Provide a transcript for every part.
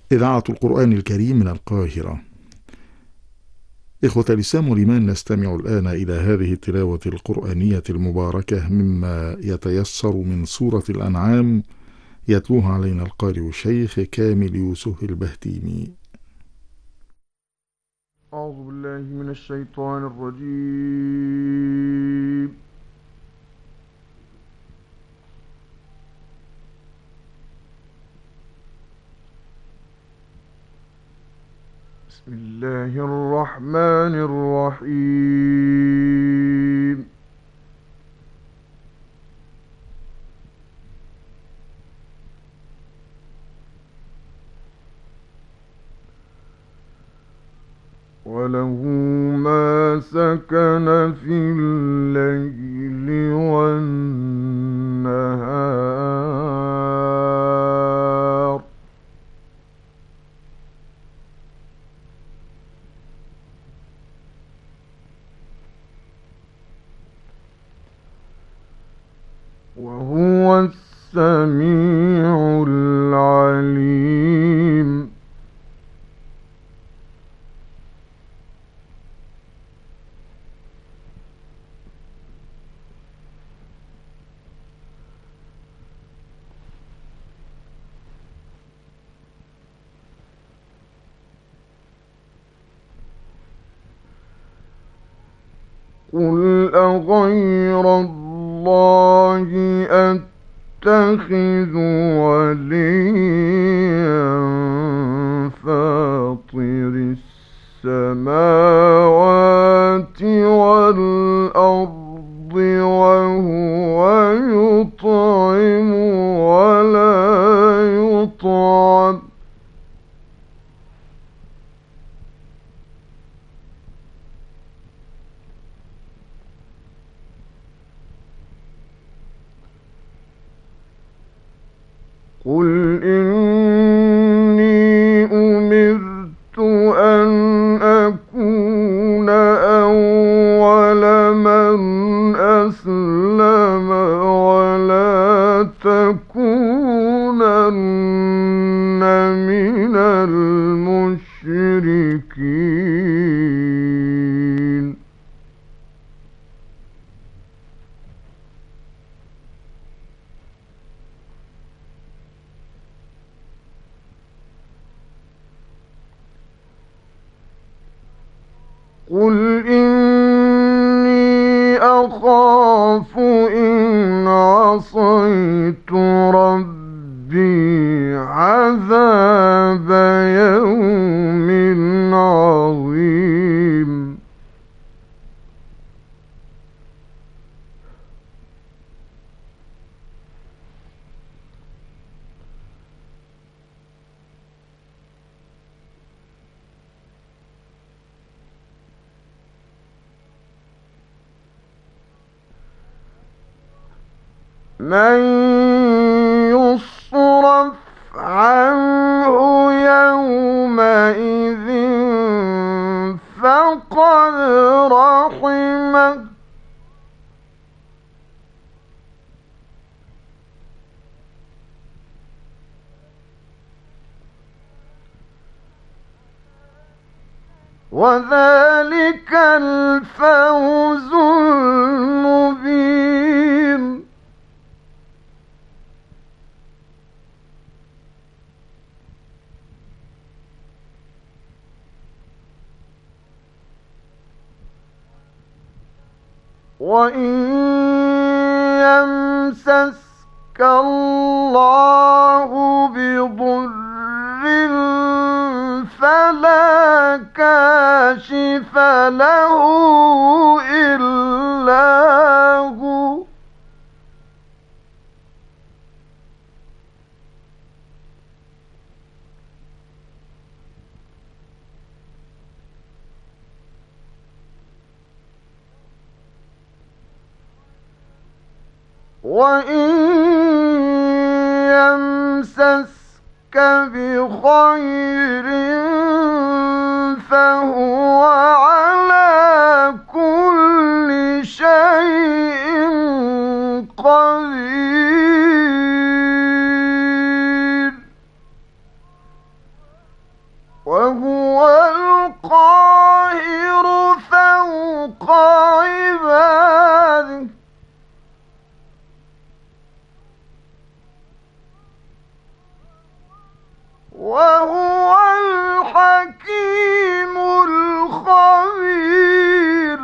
إذاعة القرآن الكريم من القاهرة. إخوة الإسلام والإيمان، نستمع الآن إلى هذه التلاوة القرآنية المباركة مما يتيسر من سورة الأنعام، يتلوها علينا القارئ الشيخ كامل يوسف البهتيمي. أعوذ بالله من الشيطان الرجيم. بسم الله الرحمن الرحيم. وله ما سكن في الليل والنهار، وهو السميع العليم. قل أغير الله أتخذ وليا فاطر السماوات والأرض وهو يطعم ولا يطعم قل إني أمرت أن أكون أول من أسلم ولا تكونن من المشركين. قل إني أخاف إن عصيت ربي عذاب يوم عظيم. من يصرف عنه يومئذ فقد رحمه، وذلك الفوز المبين. وإن يمسسك الله بضر فلا كاشف له إلا هو، وإن يمسسك بخير فهو على كل شيء قدير. وهو القاهر فوق عباده وهو الحكيم الخبير.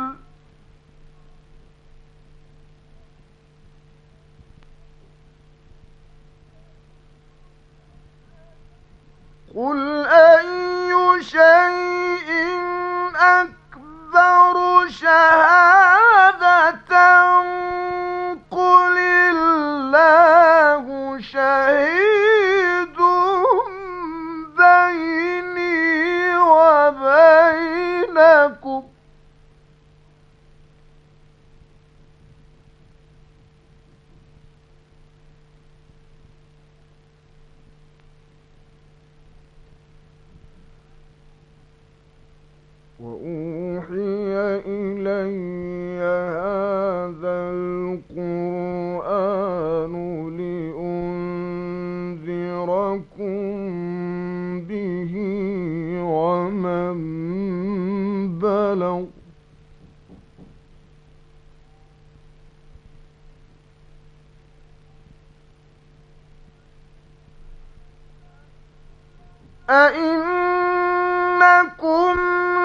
قل أي شيء أكبر شهادة قل الله شهيد بيني وبينكم وأوحي إلي هذا القرآن لأنذركم به ومن بلغ أئنكم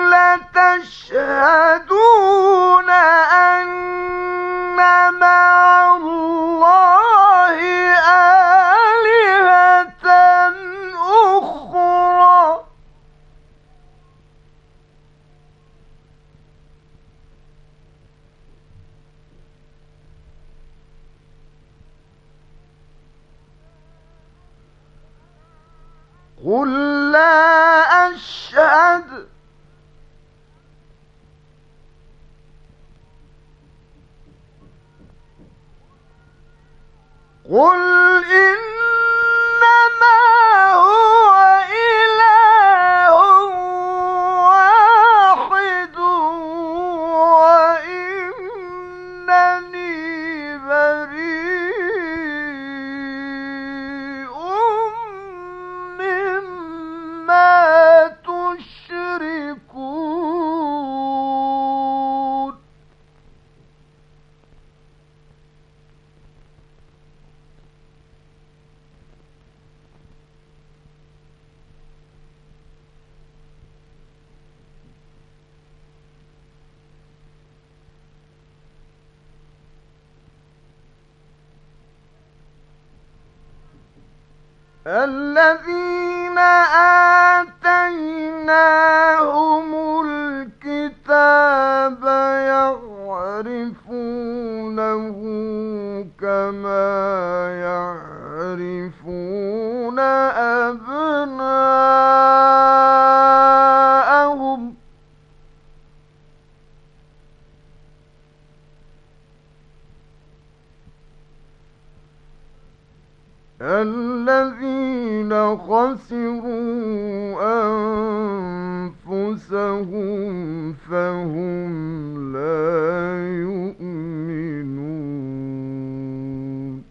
لتشهدون أن مع الله آلهة أخرى قل لا أشهد قل إنما هو إله واحد وإنني بريء مما تشركون. الذين آتيناهم الكتاب يعرفونه كما يعرفون أبناءهم الذين خسروا أنفسهم فهم لا يؤمنون.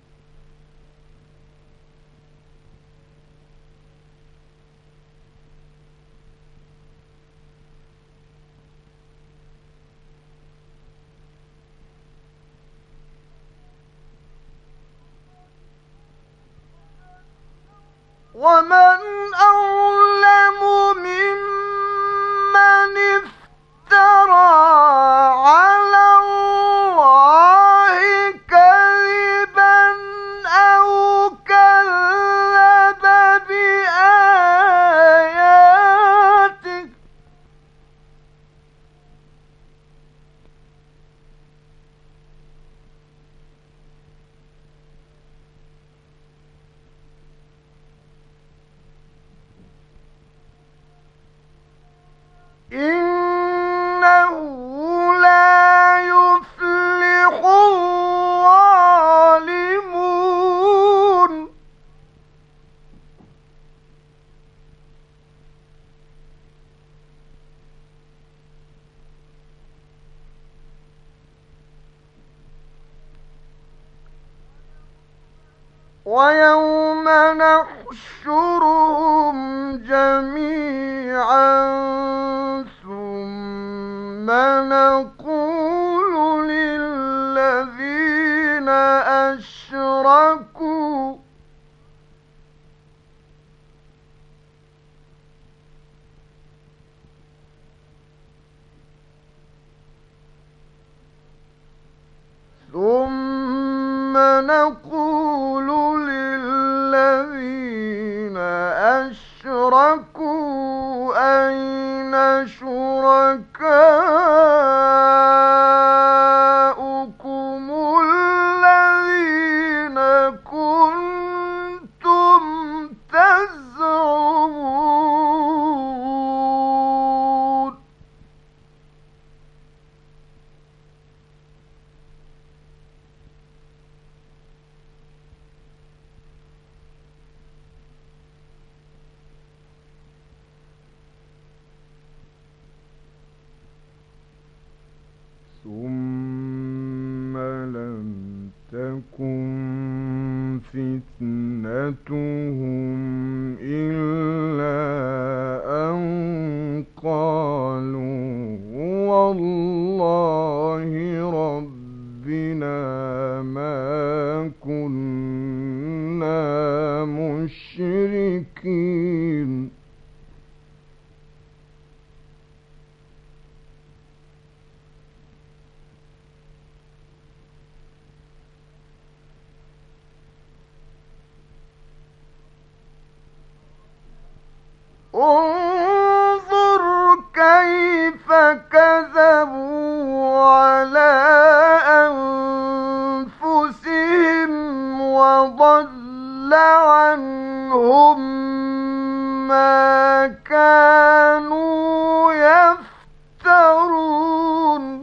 ومن أظلم ممن افترى على الله كذبا أو كذب بآياته إنه لا يفلح الظالمون. ويوم نحشرهم جميعا سنقول للذين أشركوا أين شركاؤكم الذين كنتم تزعمون ثم لم تكن فتنتهم إلا أن قالوا والله ربنا ما كنا مشركين انظر كيف كذبوا على أنفسهم وضل عنهم ما كانوا يفترون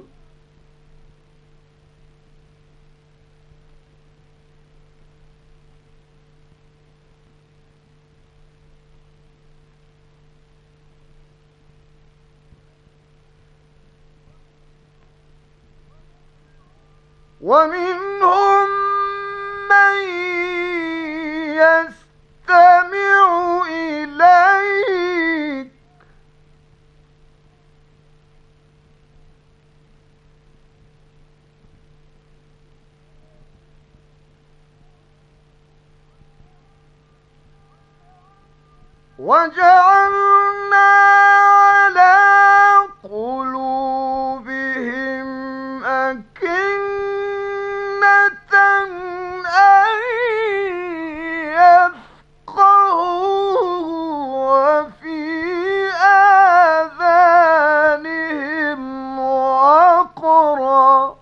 ومنهم من يستمع إليك وجعلنا على قلوبهم أكنة أن يفقهوا وفي آذانهم وقرا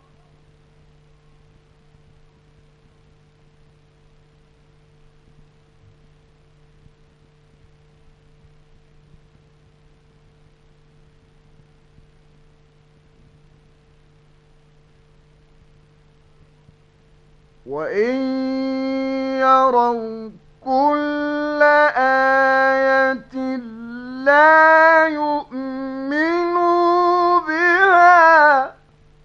وإن يروا كل آية لا يؤمنوا بها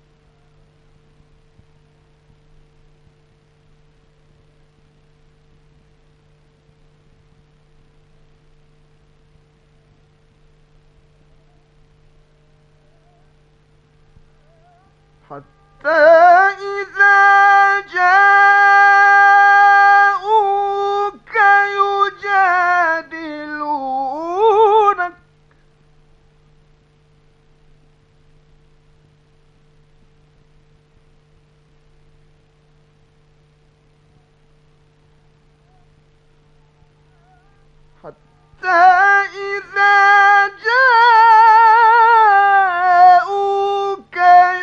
حتى إذا جاءوك يجادلونك حتى إذا جاءوك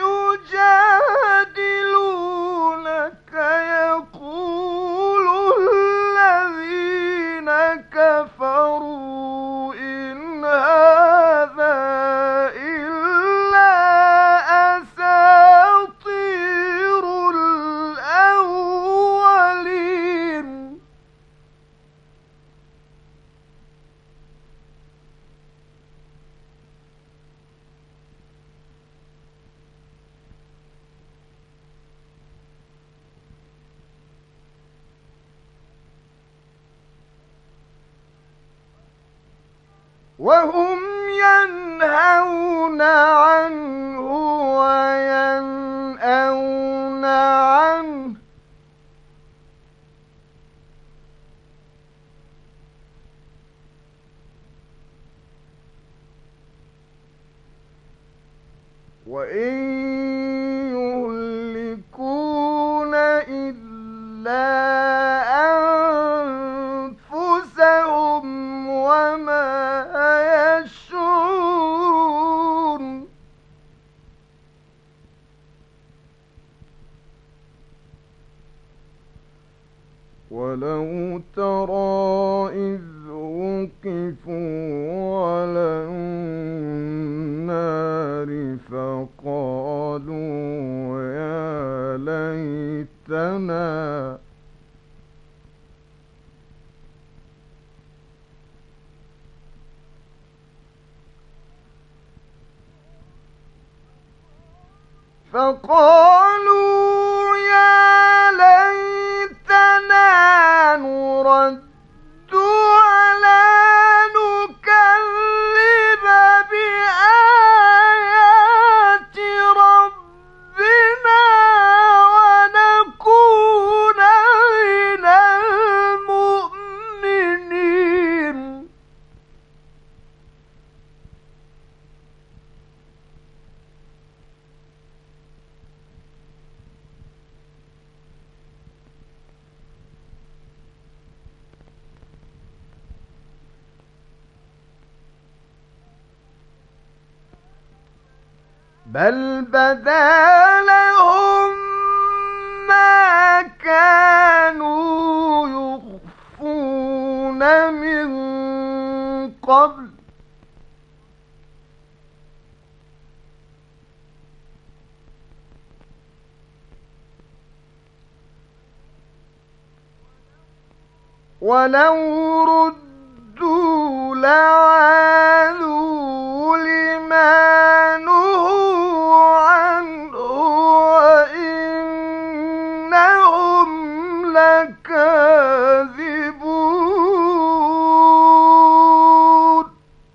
يجادلونك يقول الذين كفروا إن هذا إلا أساطير الأولين وهم ينهون عنه وينأون عنه وإن يهلكون إلا ولو النار فقالوا يا ليتنا نرد ولا نكذب بآيات ربنا ونكون من المؤمنين. بل بدا لهم ما كانوا يخفون من قبل ولو ردوا لعادوا لما نهوا عنه وإنهم لكاذبون.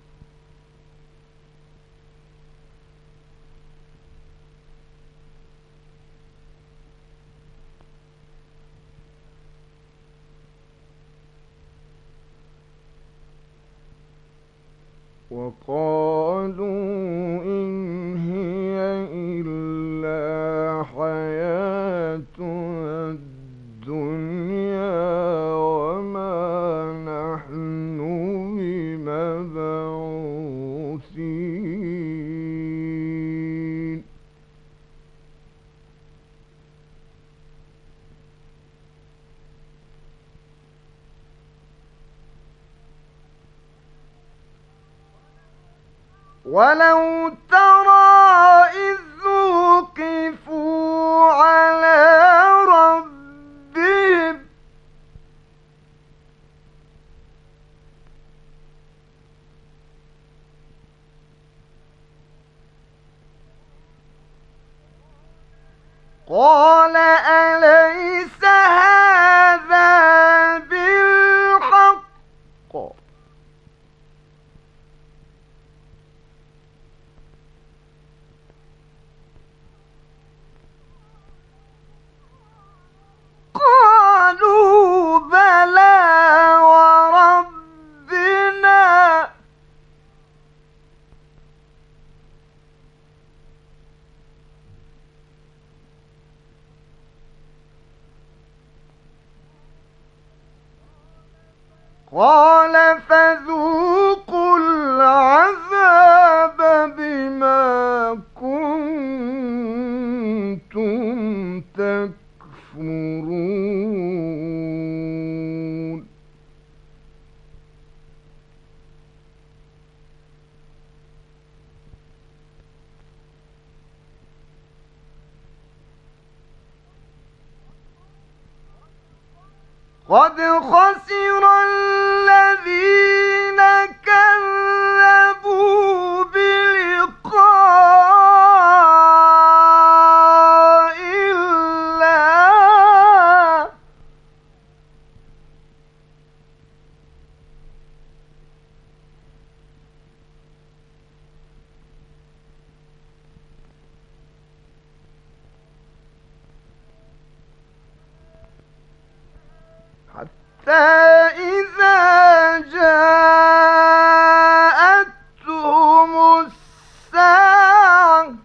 وقالوا إن هي إلا حياتنا الدنيا وما نحن بمبعوثين. ولو ترى إذ وقفوا على ربهم قال أليس هذا بالحق قالوا بلى وربنا قال فذوقوا العذاب بما كنتم تكفرون. قد خسر الذين كذبوا بلقاء الله حتى إذا جاءتهم الساعة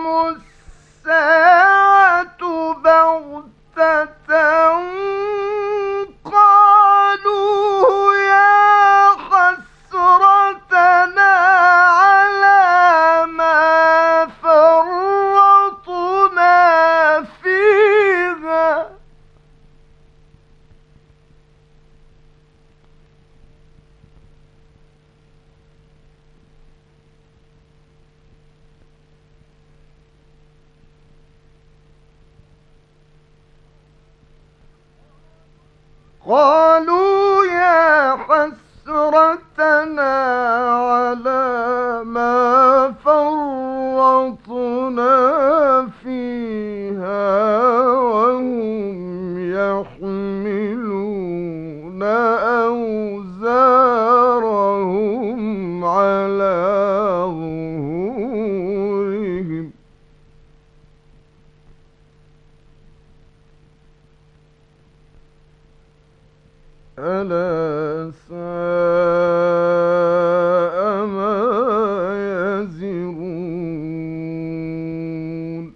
بغتة قالوا يا حسرتنا على ما فرطنا فيها وهم يحملون أوزارهم على ظهورهم ألا ساء ما يزرون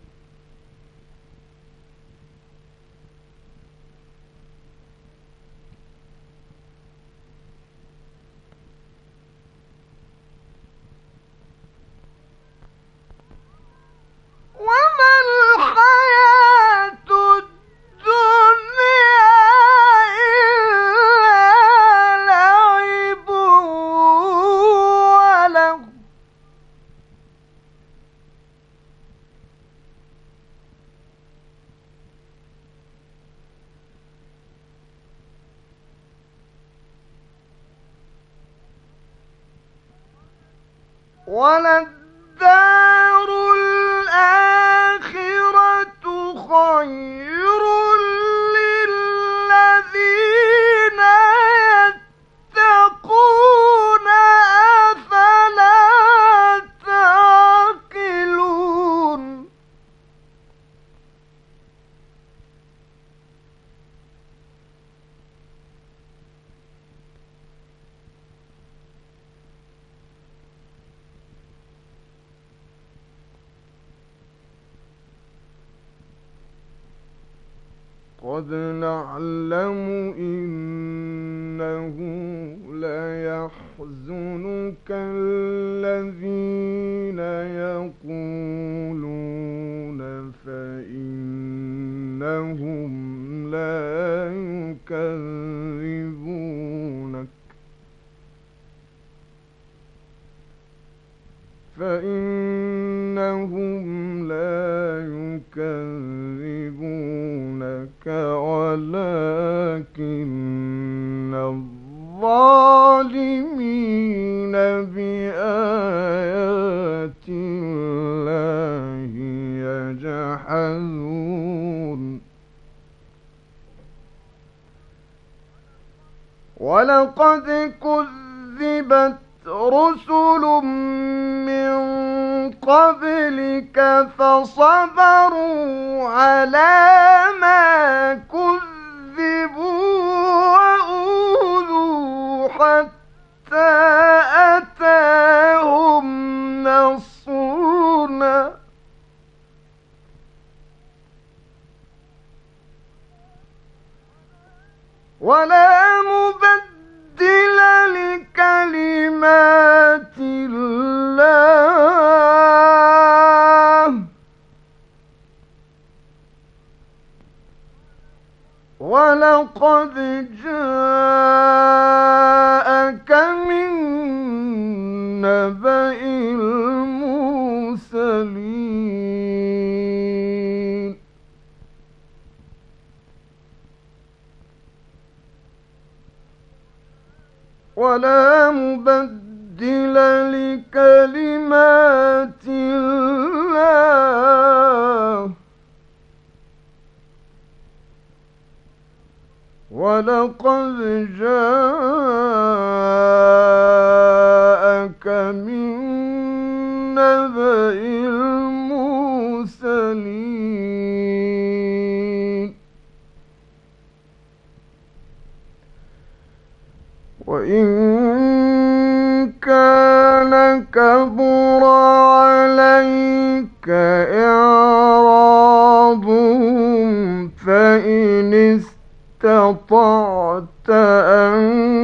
وما الحياة الدنيا إلا لعب ولهو وللدار الآخرة خير للذين يتقون أفلا تعقلون قد نعلم إنه ليحزنك الذين يقولون فإنهم لا يكذبونك ولكن الظالمين بآيات الله يجحدون ولقد كذبت رسل من قبلك فصبروا على ما كذبوا وأوذوا حتى أتاهم نصرنا ولا مبدل لكلمات الله ولقد جاءك من نبأ المرسلين ولا مبدل لكلمات الله ولقد جاءك من نبأ المرسلين وإن كان كبر عليك إعراضهم فإن استطعت أن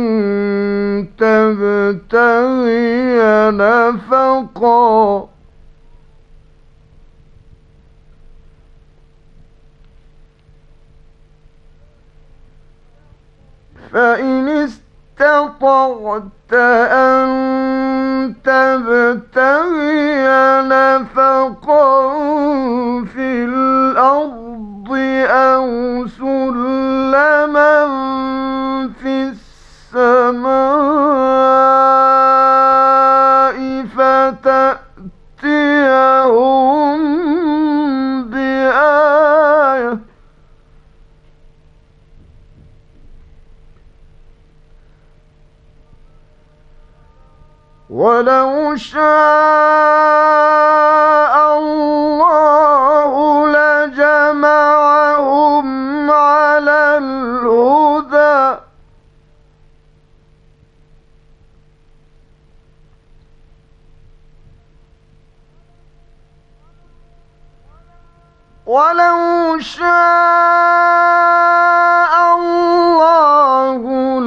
تبتغي نفقا أن تبتغي نفقا في الأرض أو سلما ولو شاء الله لجمعهم على الهدى ولو شاء الله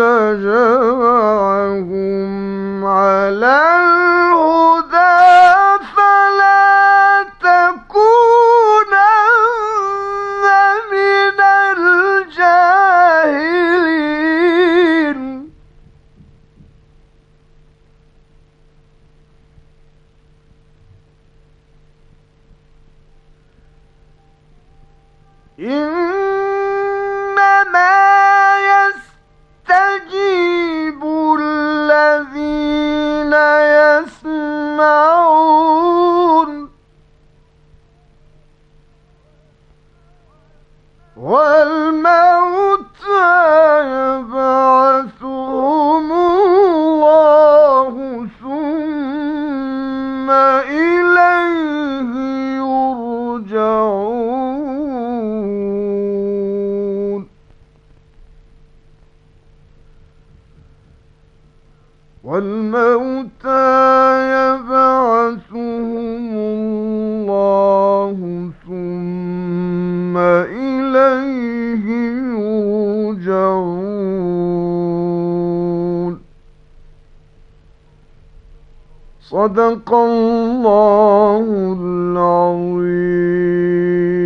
لجمعهم على الهدى فلا تكونن من الجاهلين إنما يستجيب الذين يسمعون والموتى يبعثهم الله ثم إليه يرجعون والموتى يبعثهم الله ثم إليه يرجعون صدق الله العظيم.